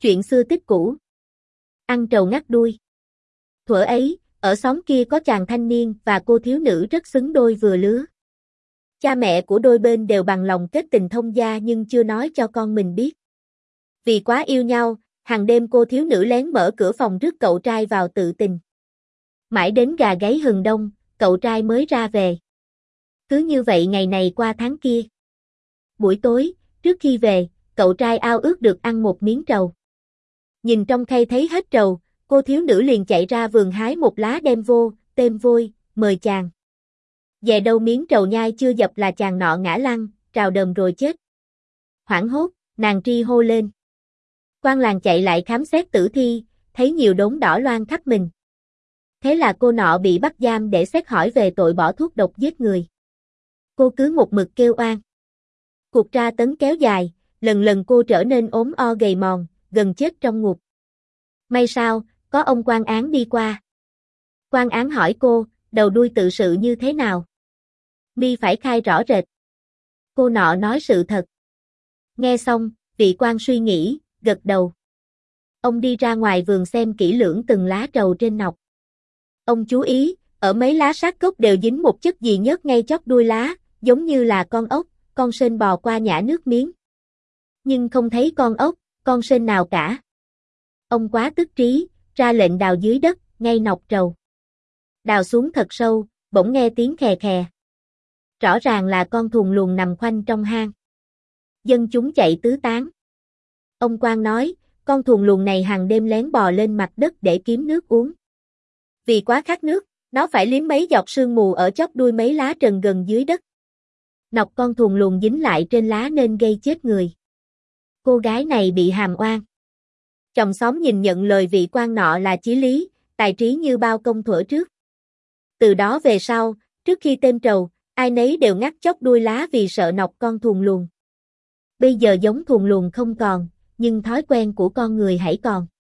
Chuyện xưa tích cũ. Ăn trầu ngắt đuôi. Thuở ấy, ở xóm kia có chàng thanh niên và cô thiếu nữ rất xứng đôi vừa lứa. Cha mẹ của đôi bên đều bằng lòng kết tình thông gia nhưng chưa nói cho con mình biết. Vì quá yêu nhau, hàng đêm cô thiếu nữ lén mở cửa phòng rước cậu trai vào tự tình. Mãi đến gà gáy hừng đông, cậu trai mới ra về. Cứ như vậy ngày này qua tháng kia. Buổi tối, trước khi về, cậu trai ao ước được ăn một miếng trầu. Nhìn trong khay thấy hết trầu, cô thiếu nữ liền chạy ra vườn hái một lá đem vô, têm vôi, mời chàng. Về đâu miếng trầu nhai chưa dập là chàng nọ ngã lăn, trào đờm rồi chết. Hoảng hốt, nàng tri hô lên. Quan làng chạy lại khám xét tử thi, thấy nhiều đốm đỏ loang khắp mình. Thế là cô nọ bị bắt giam để xét hỏi về tội bỏ thuốc độc giết người. Cô cứ một mực kêu oan. Cuộc tra tấn kéo dài, lần lần cô trở nên ốm o gầy mòn, gần chết trong ngục. May sao, có ông quan án đi qua. Quan án hỏi cô, đầu đuôi tự sự như thế nào? Mi phải khai rõ rệt. Cô nọ nói sự thật. Nghe xong, vị quan suy nghĩ, gật đầu. Ông đi ra ngoài vườn xem kỹ lưỡng từng lá trầu trên nọc. Ông chú ý, ở mấy lá sát gốc đều dính một chất gì nhớt ngay chóp đuôi lá, giống như là con ốc, con sên bò qua nhả nước miếng. Nhưng không thấy con ốc, con sên nào cả. Ông quá tức trí, ra lệnh đào dưới đất, ngay nọc trầu. Đào xuống thật sâu, bỗng nghe tiếng khè khè. Rõ ràng là con thuồng luồng nằm khoanh trong hang. Dân chúng chạy tứ tán. Ông quan nói, con thuồng luồng này hàng đêm lén bò lên mặt đất để kiếm nước uống. Vì quá khát nước, nó phải liếm mấy giọt sương mù ở chóp đuôi mấy lá trần gần dưới đất. Nọc con thuồng luồng dính lại trên lá nên gây chết người. Cô gái này bị hàm oan. Chòm xóm nhìn nhận lời vị quan nọ là chí lý, tài trí như bao công thuở trước. Từ đó về sau, trước khi têm trầu, ai nấy đều ngắt chóp đuôi lá vì sợ nọc con thuồng luồng. Bây giờ giống thuồng luồng không còn, nhưng thói quen của con người hãy còn.